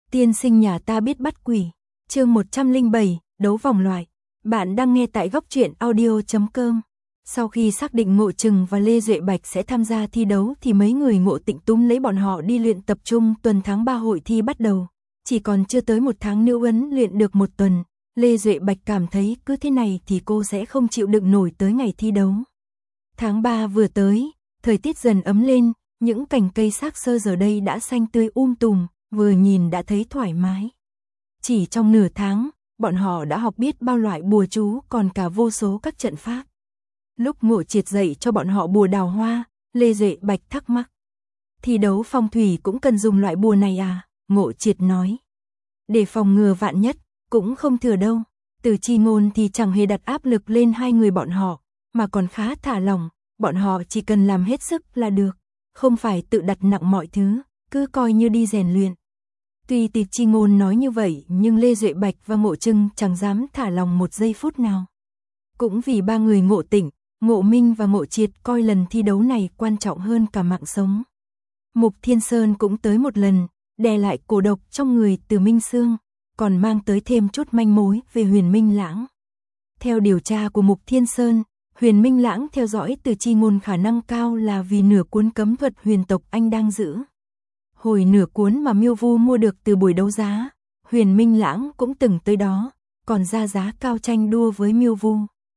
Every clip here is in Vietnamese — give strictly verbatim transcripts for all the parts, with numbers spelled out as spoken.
Tiên sinh nhà ta biết bắt quỷ. Chương một trăm lẻ bảy, đấu vòng loại. Bạn đang nghe tại góc truyện audio chấm com. Sau khi xác định Ngộ Trừng và Lê Duệ Bạch sẽ tham gia thi đấu thì mấy người Ngộ Tịnh túm lấy bọn họ đi luyện tập trung. Tuần tháng ba hội thi bắt đầu. Chỉ còn chưa tới một tháng nữa huấn luyện được một tuần. Lê Duệ Bạch cảm thấy cứ thế này thì cô sẽ không chịu đựng nổi tới ngày thi đấu. Tháng ba vừa tới, thời tiết dần ấm lên, những cành cây xác xơ giờ đây đã xanh tươi um tùm, vừa nhìn đã thấy thoải mái. Chỉ trong nửa tháng, bọn họ đã học biết bao loại bùa chú còn cả vô số các trận pháp. Lúc Ngộ Triệt dạy cho bọn họ bùa đào hoa, Lê Duệ Bạch thắc mắc. Thi đấu phong thủy cũng cần dùng loại bùa này à? Ngộ Triệt nói. Để phòng ngừa vạn nhất, cũng không thừa đâu. Từ Chi Ngôn thì chẳng hề đặt áp lực lên hai người bọn họ, mà còn khá thả lỏng, bọn họ chỉ cần làm hết sức là được, không phải tự đặt nặng mọi thứ, cứ coi như đi rèn luyện. Tuy Từ Chi Ngôn nói như vậy nhưng Lê Duệ Bạch và Ngộ Trừng chẳng dám thả lòng một giây phút nào. Cũng vì ba người Ngộ Tịnh, Ngộ Minh và Ngộ Triệt coi lần thi đấu này quan trọng hơn cả mạng sống. Mục Thiên Sơn cũng tới một lần, đè lại cổ độc trong người Từ Minh Sương, còn mang tới thêm chút manh mối về Huyền Minh Lãng. Theo điều tra của Mục Thiên Sơn, Huyền Minh Lãng theo dõi Từ Chi Ngôn khả năng cao là vì nửa cuốn cấm thuật huyền tộc anh đang giữ. Hồi nửa cuốn mà Miêu Vu mua được từ buổi đấu giá, Huyền Minh Lãng cũng từng tới đó, còn ra giá cao tranh đua với Miêu Vu.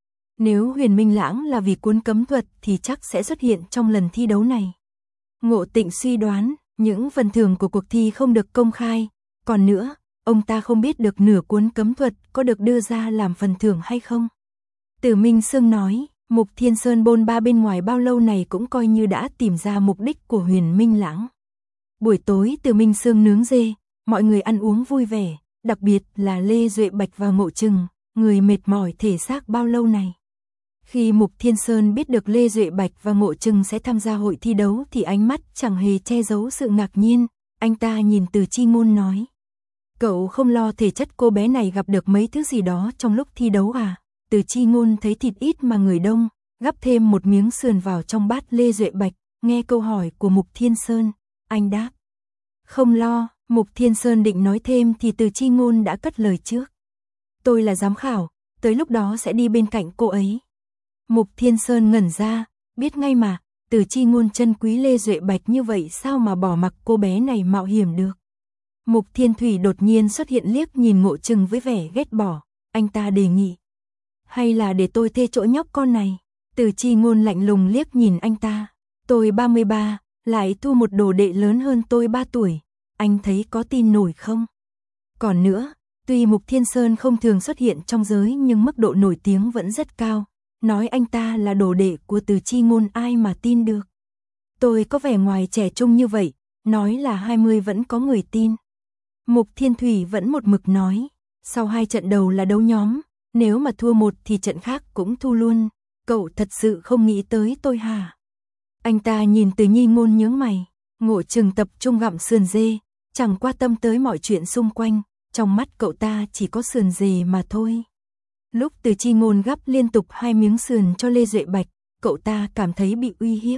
Nếu Huyền Minh Lãng là vì cuốn cấm thuật thì chắc sẽ xuất hiện trong lần thi đấu này. Ngộ Tịnh suy đoán, những phần thưởng của cuộc thi không được công khai, còn nữa, ông ta không biết được nửa cuốn cấm thuật có được đưa ra làm phần thưởng hay không. Từ Minh Sương nói, Mục Thiên Sơn bôn ba bên ngoài bao lâu này cũng coi như đã tìm ra mục đích của Huyền Minh Lãng. Buổi tối Từ Minh Sương nướng dê, mọi người ăn uống vui vẻ, đặc biệt là Lê Duệ Bạch và Ngộ Trừng, người mệt mỏi thể xác bao lâu này. Khi Mục Thiên Sơn biết được Lê Duệ Bạch và Ngộ Trừng sẽ tham gia hội thi đấu thì ánh mắt chẳng hề che giấu sự ngạc nhiên, anh ta nhìn Từ Chi Ngôn nói. Cậu không lo thể chất cô bé này gặp được mấy thứ gì đó trong lúc thi đấu à? Từ Chi Ngôn thấy thịt ít mà người đông, gắp thêm một miếng sườn vào trong bát Lê Duệ Bạch, nghe câu hỏi của Mục Thiên Sơn, anh đáp. Không lo, Mục Thiên Sơn định nói thêm thì Từ Chi Ngôn đã cất lời trước. Tôi là giám khảo, tới lúc đó sẽ đi bên cạnh cô ấy. Mục Thiên Sơn ngẩn ra, biết ngay mà, Từ Chi Ngôn trân quý Lê Duệ Bạch như vậy sao mà bỏ mặc cô bé này mạo hiểm được. Mục Thiên Thủy đột nhiên xuất hiện liếc nhìn Ngộ Trừng với vẻ ghét bỏ, anh ta đề nghị. Hay là để tôi thuê chỗ nhóc con này? Từ Chi Ngôn lạnh lùng liếc nhìn anh ta. Tôi ba mươi ba, lại thu một đồ đệ lớn hơn tôi ba tuổi. Anh thấy có tin nổi không? Còn nữa, tuy Mục Thiên Sơn không thường xuất hiện trong giới nhưng mức độ nổi tiếng vẫn rất cao. Nói anh ta là đồ đệ của Từ Chi Ngôn ai mà tin được. Tôi có vẻ ngoài trẻ trung như vậy, nói là hai mươi vẫn có người tin. Mục Thiên Thủy vẫn một mực nói, sau hai trận đầu là đấu nhóm, nếu mà thua một thì trận khác cũng thu luôn, cậu thật sự không nghĩ tới tôi hả? Anh ta nhìn Từ Nhi Ngôn nhướng mày, Ngộ Trừng tập trung gặm sườn dê, chẳng quan tâm tới mọi chuyện xung quanh, trong mắt cậu ta chỉ có sườn dê mà thôi. Lúc Từ Chi Ngôn gắp liên tục hai miếng sườn cho Lê Duệ Bạch, cậu ta cảm thấy bị uy hiếp.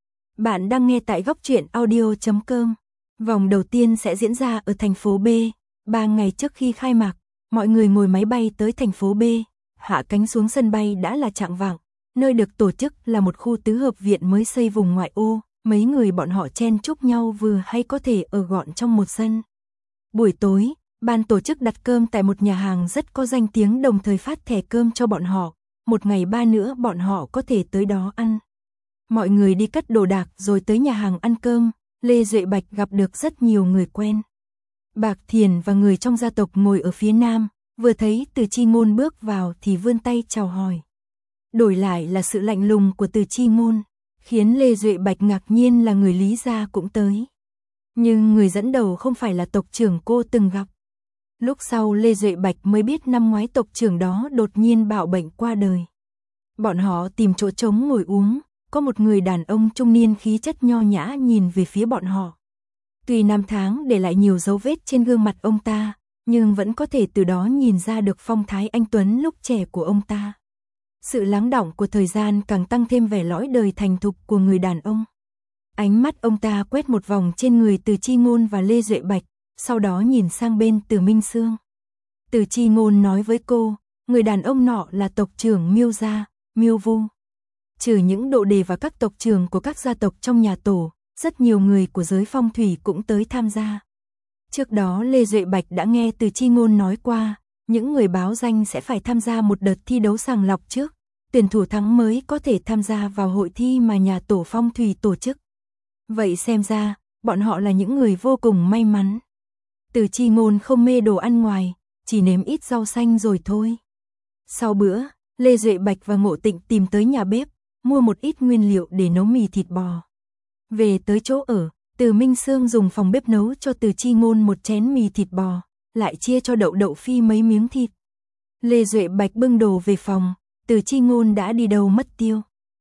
Bạn đang nghe tại góc truyện audio chấm com. Vòng đầu tiên sẽ diễn ra ở thành phố B, ba ngày trước khi khai mạc, mọi người ngồi máy bay tới thành phố B, hạ cánh xuống sân bay đã là chạng vạng, nơi được tổ chức là một khu tứ hợp viện mới xây vùng ngoại ô, mấy người bọn họ chen chúc nhau vừa hay có thể ở gọn trong một sân. Buổi tối, ban tổ chức đặt cơm tại một nhà hàng rất có danh tiếng đồng thời phát thẻ cơm cho bọn họ, một ngày ba nữa bọn họ có thể tới đó ăn. Mọi người đi cất đồ đạc rồi tới nhà hàng ăn cơm. Lê Duệ Bạch gặp được rất nhiều người quen. Bạc Thiền và người trong gia tộc ngồi ở phía nam, vừa thấy Từ Chi Ngôn bước vào thì vươn tay chào hỏi. Đổi lại là sự lạnh lùng của Từ Chi Ngôn, khiến Lê Duệ Bạch ngạc nhiên là người Lý gia cũng tới. Nhưng người dẫn đầu không phải là tộc trưởng cô từng gặp. Lúc sau Lê Duệ Bạch mới biết năm ngoái tộc trưởng đó đột nhiên bạo bệnh qua đời. Bọn họ tìm chỗ trống ngồi uống. Có một người đàn ông trung niên khí chất nho nhã nhìn về phía bọn họ. Tuy năm tháng để lại nhiều dấu vết trên gương mặt ông ta, nhưng vẫn có thể từ đó nhìn ra được phong thái anh tuấn lúc trẻ của ông ta. Sự lắng đọng của thời gian càng tăng thêm vẻ lõi đời thành thục của người đàn ông. Ánh mắt ông ta quét một vòng trên người Từ Chi Ngôn và Lê Duệ Bạch, sau đó nhìn sang bên Từ Minh Sương. Từ Chi Ngôn nói với cô, người đàn ông nọ là tộc trưởng Miêu gia, Miêu Vu. Trừ những độ đề và các tộc trưởng của các gia tộc trong nhà tổ, rất nhiều người của giới phong thủy cũng tới tham gia. Trước đó Lê Duệ Bạch đã nghe Từ Chi Ngôn nói qua, những người báo danh sẽ phải tham gia một đợt thi đấu sàng lọc trước, tuyển thủ thắng mới có thể tham gia vào hội thi mà nhà tổ phong thủy tổ chức. Vậy xem ra, bọn họ là những người vô cùng may mắn. Từ Chi Ngôn không mê đồ ăn ngoài, chỉ nếm ít rau xanh rồi thôi. Sau bữa, Lê Duệ Bạch và Ngộ Tịnh tìm tới nhà bếp, mua một ít nguyên liệu để nấu mì thịt bò. Về tới chỗ ở, Từ Minh Sương dùng phòng bếp nấu cho Từ Chi Ngôn một chén mì thịt bò, lại chia cho Đậu Đậu Phi mấy miếng thịt. Lê Duệ Bạch bưng đồ về phòng, Từ Chi Ngôn đã đi đâu mất tiêu.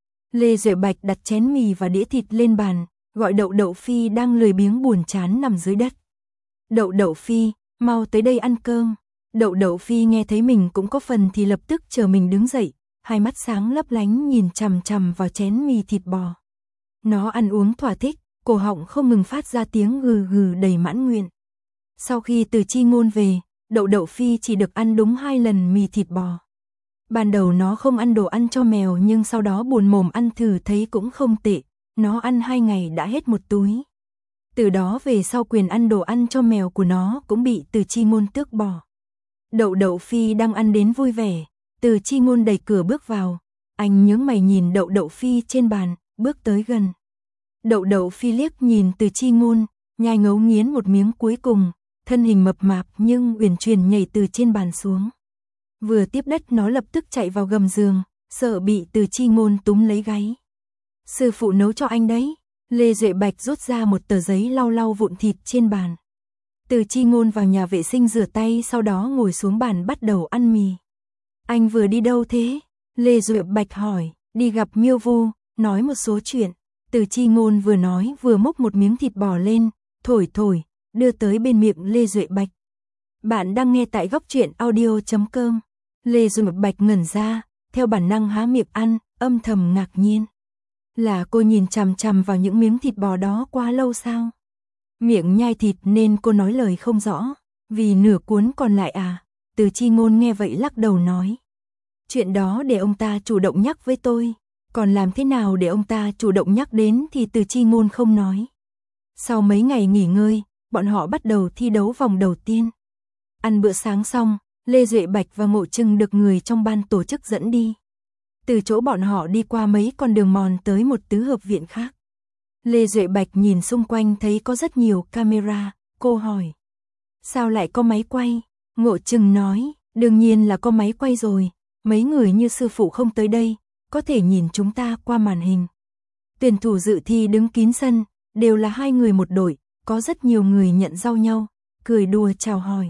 Lê Duệ Bạch đặt chén mì và đĩa thịt lên bàn, gọi Đậu Đậu Phi đang lười biếng buồn chán nằm dưới đất. Đậu Đậu Phi, mau tới đây ăn cơm. Đậu Đậu Phi nghe thấy mình cũng có phần thì lập tức chờ mình đứng dậy, hai mắt sáng lấp lánh nhìn chằm chằm vào chén mì thịt bò. Nó ăn uống thỏa thích, cổ họng không ngừng phát ra tiếng gừ gừ đầy mãn nguyện. Sau khi Từ Chi Ngôn về, Đậu Đậu Phi chỉ được ăn đúng hai lần mì thịt bò. Ban đầu nó không ăn đồ ăn cho mèo nhưng sau đó buồn mồm ăn thử thấy cũng không tệ, nó ăn hai ngày đã hết một túi. Từ đó về sau quyền ăn đồ ăn cho mèo của nó cũng bị Từ Chi Ngôn tước bỏ. Đậu Đậu Phi đang ăn đến vui vẻ, Từ Chi Ngôn đẩy cửa bước vào, anh nhướng mày nhìn Đậu Đậu Phi trên bàn, bước tới gần. Đậu Đậu Phi liếc nhìn Từ Chi Ngôn, nhai ngấu nghiến một miếng cuối cùng, thân hình mập mạp nhưng uyển chuyển nhảy từ trên bàn xuống. Vừa tiếp đất nó lập tức chạy vào gầm giường, sợ bị Từ Chi Ngôn túm lấy gáy. Sư phụ nấu cho anh đấy. Lê Duệ Bạch rút ra một tờ giấy lau lau vụn thịt trên bàn. Từ Chi Ngôn vào nhà vệ sinh rửa tay sau đó ngồi xuống bàn bắt đầu ăn mì. Anh vừa đi đâu thế? Lê Duệ Bạch hỏi. Đi gặp Miêu Vu, nói một số chuyện. Từ Chi Ngôn vừa nói vừa múc một miếng thịt bò lên, thổi thổi, đưa tới bên miệng Lê Duệ Bạch. Bạn đang nghe tại góc truyện audio chấm com. Lê Duệ Bạch ngẩn ra, theo bản năng há miệng ăn, âm thầm ngạc nhiên. Là cô nhìn chằm chằm vào những miếng thịt bò đó quá lâu sao? Miệng nhai thịt nên cô nói lời không rõ. Vì nửa cuốn còn lại à? Từ Chi Ngôn nghe vậy lắc đầu nói. Chuyện đó để ông ta chủ động nhắc với tôi. Còn làm thế nào để ông ta chủ động nhắc đến thì Từ Chi Ngôn không nói. Sau mấy ngày nghỉ ngơi, bọn họ bắt đầu thi đấu vòng đầu tiên. Ăn bữa sáng xong, Lê Duệ Bạch và Ngộ Trừng được người trong ban tổ chức dẫn đi. Từ chỗ bọn họ đi qua mấy con đường mòn tới một tứ hợp viện khác. Lê Duệ Bạch nhìn xung quanh thấy có rất nhiều camera, cô hỏi. Sao lại có máy quay? Ngộ Trừng nói, đương nhiên là có máy quay rồi, mấy người như sư phụ không tới đây, có thể nhìn chúng ta qua màn hình. Tuyển thủ dự thi đứng kín sân, đều là hai người một đội, có rất nhiều người nhận giao nhau, cười đùa chào hỏi.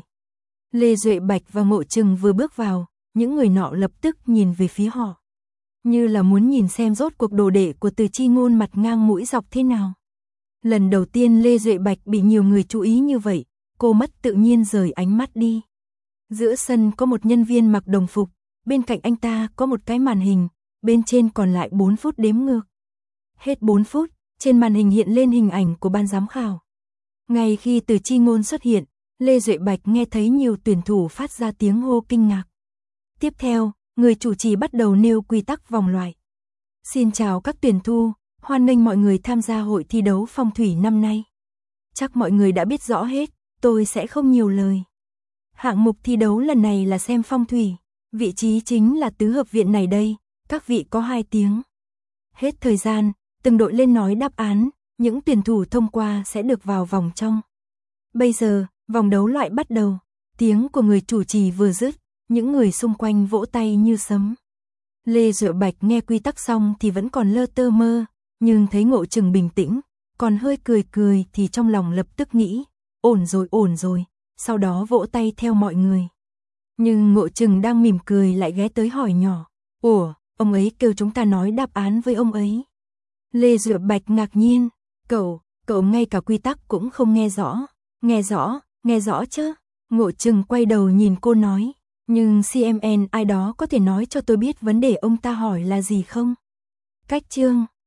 Lê Duệ Bạch và Ngộ Trừng vừa bước vào, những người nọ lập tức nhìn về phía họ. Như là muốn nhìn xem rốt cuộc đồ đệ của Từ Chi Ngôn mặt ngang mũi dọc thế nào. Lần đầu tiên Lê Duệ Bạch bị nhiều người chú ý như vậy, cô mất tự nhiên rời ánh mắt đi. Giữa sân có một nhân viên mặc đồng phục, bên cạnh anh ta có một cái màn hình, bên trên còn lại bốn phút đếm ngược. Hết bốn phút, trên màn hình hiện lên hình ảnh của ban giám khảo. Ngay khi Từ Chi Ngôn xuất hiện, Lê Duệ Bạch nghe thấy nhiều tuyển thủ phát ra tiếng hô kinh ngạc. Tiếp theo, người chủ trì bắt đầu nêu quy tắc vòng loại. Xin chào các tuyển thủ, hoan nghênh mọi người tham gia hội thi đấu phong thủy năm nay. Chắc mọi người đã biết rõ hết, tôi sẽ không nhiều lời. Hạng mục thi đấu lần này là xem phong thủy, vị trí chính là tứ hợp viện này đây, các vị có hai tiếng. Hết thời gian, từng đội lên nói đáp án, những tuyển thủ thông qua sẽ được vào vòng trong. Bây giờ, vòng đấu loại bắt đầu, tiếng của người chủ trì vừa dứt, những người xung quanh vỗ tay như sấm. Lê Duệ Bạch nghe quy tắc xong thì vẫn còn lơ tơ mơ, nhưng thấy Ngộ Trừng bình tĩnh, còn hơi cười cười thì trong lòng lập tức nghĩ, ổn rồi ổn rồi, sau đó vỗ tay theo mọi người. Nhưng Ngộ Trừng đang mỉm cười lại ghé tới hỏi nhỏ, ủa, ông ấy kêu chúng ta nói đáp án với ông ấy. Lê Duệ Bạch ngạc nhiên, cậu, cậu ngay cả quy tắc cũng không nghe rõ, nghe rõ, nghe rõ chứ. Ngộ Trừng quay đầu nhìn cô nói, nhưng xê em en ai đó có thể nói cho tôi biết vấn đề ông ta hỏi là gì không? Cách chương